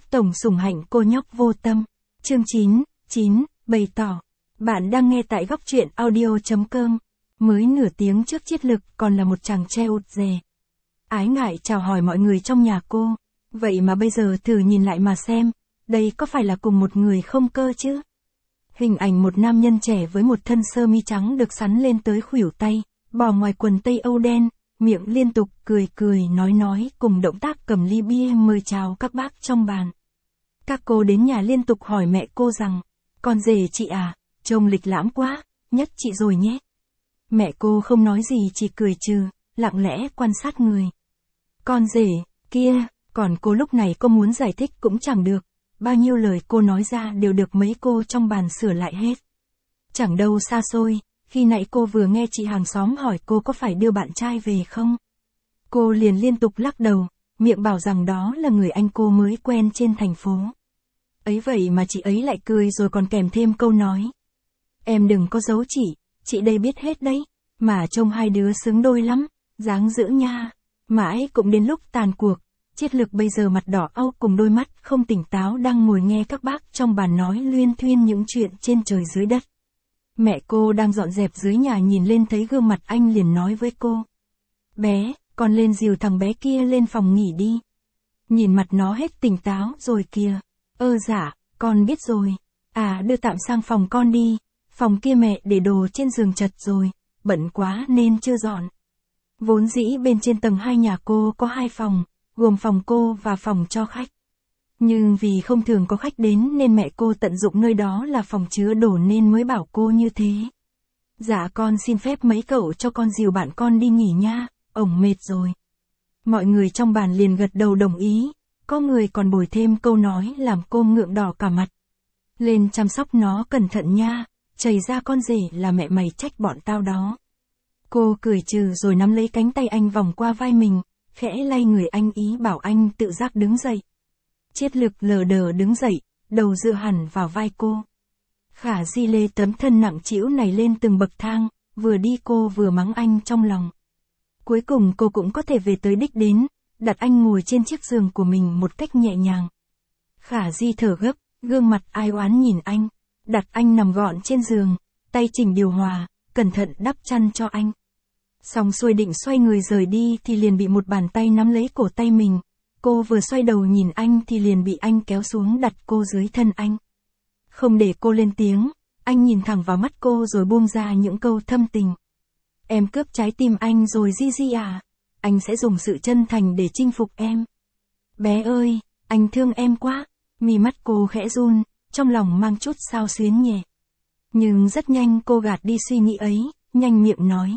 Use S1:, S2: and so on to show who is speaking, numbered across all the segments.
S1: tổng sủng hạnh cô nhóc vô tâm. Chương 9, bày tỏ. Bạn đang nghe tại góc truyện audio.com. Mới nửa tiếng trước Triết Lực còn là một chàng trai ụt rè. Ái ngại chào hỏi mọi người trong nhà cô. Vậy mà bây giờ thử nhìn lại mà xem, đây có phải là cùng một người không cơ chứ? Hình ảnh một nam nhân trẻ với một thân sơ mi trắng được sắn lên tới khuỷu tay, bò ngoài quần tây Âu đen, miệng liên tục cười nói cùng động tác cầm ly bia mời chào các bác trong bàn. Các cô đến nhà liên tục hỏi mẹ cô rằng, con rể chị à, trông lịch lãm quá, nhất chị rồi nhé. Mẹ cô không nói gì chỉ cười trừ, lặng lẽ quan sát người. Con rể, kia, còn cô lúc này cô muốn giải thích cũng chẳng được, bao nhiêu lời cô nói ra đều được mấy cô trong bàn sửa lại hết. Chẳng đâu xa xôi, khi nãy cô vừa nghe chị hàng xóm hỏi cô có phải đưa bạn trai về không? Cô liền liên tục lắc đầu, miệng bảo rằng đó là người anh cô mới quen trên thành phố. Ấy vậy mà chị ấy lại cười rồi còn kèm thêm câu nói. Em đừng có giấu chị đây biết hết đấy, mà trông hai đứa xứng đôi lắm, dáng dữ nha. Mãi cũng đến lúc tàn cuộc, Triết Lực bây giờ mặt đỏ au cùng đôi mắt không tỉnh táo đang ngồi nghe các bác trong bàn nói luyên thuyên những chuyện trên trời dưới đất. Mẹ cô đang dọn dẹp dưới nhà nhìn lên thấy gương mặt anh liền nói với cô. Bé, con lên dìu thằng bé kia lên phòng nghỉ đi. Nhìn mặt nó hết tỉnh táo rồi kìa. Dạ, con biết rồi. À đưa tạm sang phòng con đi. Phòng kia mẹ để đồ trên giường chật rồi, bận quá nên chưa dọn. Vốn dĩ bên trên tầng 2 nhà cô có 2 phòng, gồm phòng cô và phòng cho khách. Nhưng vì không thường có khách đến nên mẹ cô tận dụng nơi đó là phòng chứa đồ nên mới bảo cô như thế. Dạ con xin phép mấy cậu cho con dìu bạn con đi nghỉ nha, ổng mệt rồi. Mọi người trong bàn liền gật đầu đồng ý, có người còn bồi thêm câu nói làm cô ngượng đỏ cả mặt. Lên chăm sóc nó cẩn thận nha, chảy ra con rể là mẹ mày trách bọn tao đó. Cô cười trừ rồi nắm lấy cánh tay anh vòng qua vai mình, khẽ lay người anh ý bảo anh tự giác đứng dậy. Triết Lực lờ đờ đứng dậy, đầu dựa hẳn vào vai cô. Khả Di lê tấm thân nặng trĩu này lên từng bậc thang, vừa đi cô vừa mắng anh trong lòng. Cuối cùng cô cũng có thể về tới đích đến, đặt anh ngồi trên chiếc giường của mình một cách nhẹ nhàng. Khả Di thở gấp, gương mặt ai oán nhìn anh, đặt anh nằm gọn trên giường, tay chỉnh điều hòa, cẩn thận đắp chăn cho anh. Xong xuôi định xoay người rời đi thì liền bị một bàn tay nắm lấy cổ tay mình. Cô vừa xoay đầu nhìn anh thì liền bị anh kéo xuống đặt cô dưới thân anh. Không để cô lên tiếng, anh nhìn thẳng vào mắt cô rồi buông ra những câu thâm tình. Em cướp trái tim anh rồi Di à, anh sẽ dùng sự chân thành để chinh phục em. Bé ơi, anh thương em quá, mí mắt cô khẽ run, trong lòng mang chút xao xuyến nhẹ. Nhưng rất nhanh cô gạt đi suy nghĩ ấy, nhanh miệng nói.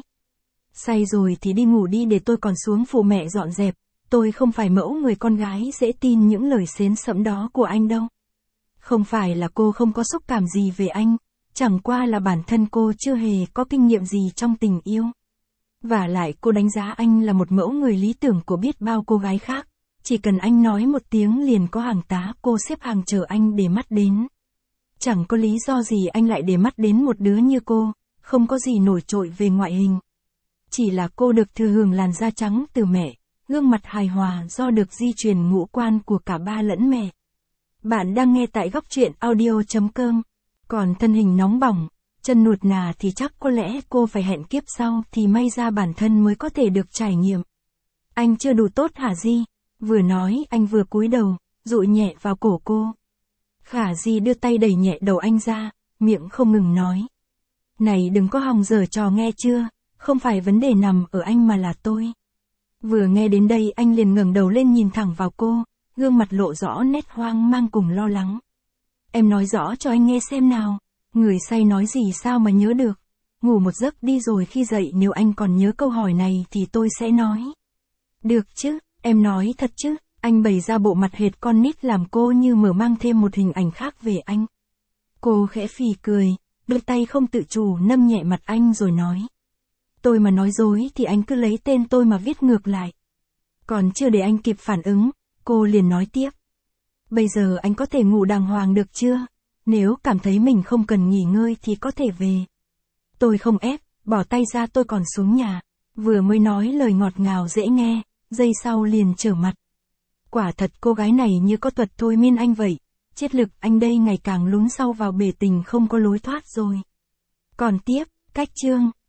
S1: Say rồi thì đi ngủ đi để tôi còn xuống phụ mẹ dọn dẹp, tôi không phải mẫu người con gái dễ tin những lời xến sẫm đó của anh đâu. Không phải là cô không có xúc cảm gì về anh, chẳng qua là bản thân cô chưa hề có kinh nghiệm gì trong tình yêu. Vả lại cô đánh giá anh là một mẫu người lý tưởng của biết bao cô gái khác, chỉ cần anh nói một tiếng liền có hàng tá cô xếp hàng chờ anh để mắt đến. Chẳng có lý do gì anh lại để mắt đến một đứa như cô, không có gì nổi trội về ngoại hình. Chỉ là cô được thừa hưởng làn da trắng từ mẹ, gương mặt hài hòa do được di truyền ngũ quan của cả ba lẫn mẹ. Bạn đang nghe tại góc truyện audio.com. Còn thân hình nóng bỏng, chân nuột nà thì chắc có lẽ cô phải hẹn kiếp sau thì may ra bản thân mới có thể được trải nghiệm. Anh chưa đủ tốt hả Di? Vừa nói anh vừa cúi đầu, dụi nhẹ vào cổ cô. Khả Di đưa tay đẩy nhẹ đầu anh ra, miệng không ngừng nói. Này đừng có hòng giở trò nghe chưa, không phải vấn đề nằm ở anh mà là tôi. Vừa nghe đến đây anh liền ngẩng đầu lên nhìn thẳng vào cô, gương mặt lộ rõ nét hoang mang cùng lo lắng. Em nói rõ cho anh nghe xem nào, người say nói gì sao mà nhớ được. Ngủ một giấc đi rồi khi dậy nếu anh còn nhớ câu hỏi này thì tôi sẽ nói. Được chứ, em nói thật chứ, anh bày ra bộ mặt hệt con nít làm cô như mở mang thêm một hình ảnh khác về anh. Cô khẽ phì cười, đôi tay không tự chủ nâng nhẹ mặt anh rồi nói. Tôi mà nói dối thì anh cứ lấy tên tôi mà viết ngược lại. Còn chưa để anh kịp phản ứng, cô liền nói tiếp. Bây giờ anh có thể ngủ đàng hoàng được chưa? Nếu cảm thấy mình không cần nghỉ ngơi thì có thể về. Tôi không ép, bỏ tay ra tôi còn xuống nhà. Vừa mới nói lời ngọt ngào dễ nghe, giây sau liền trở mặt. Quả thật cô gái này như có thuật thôi miên anh vậy. Triết Lực, anh đây ngày càng lún sâu vào bể tình không có lối thoát rồi. Còn tiếp, cách chương.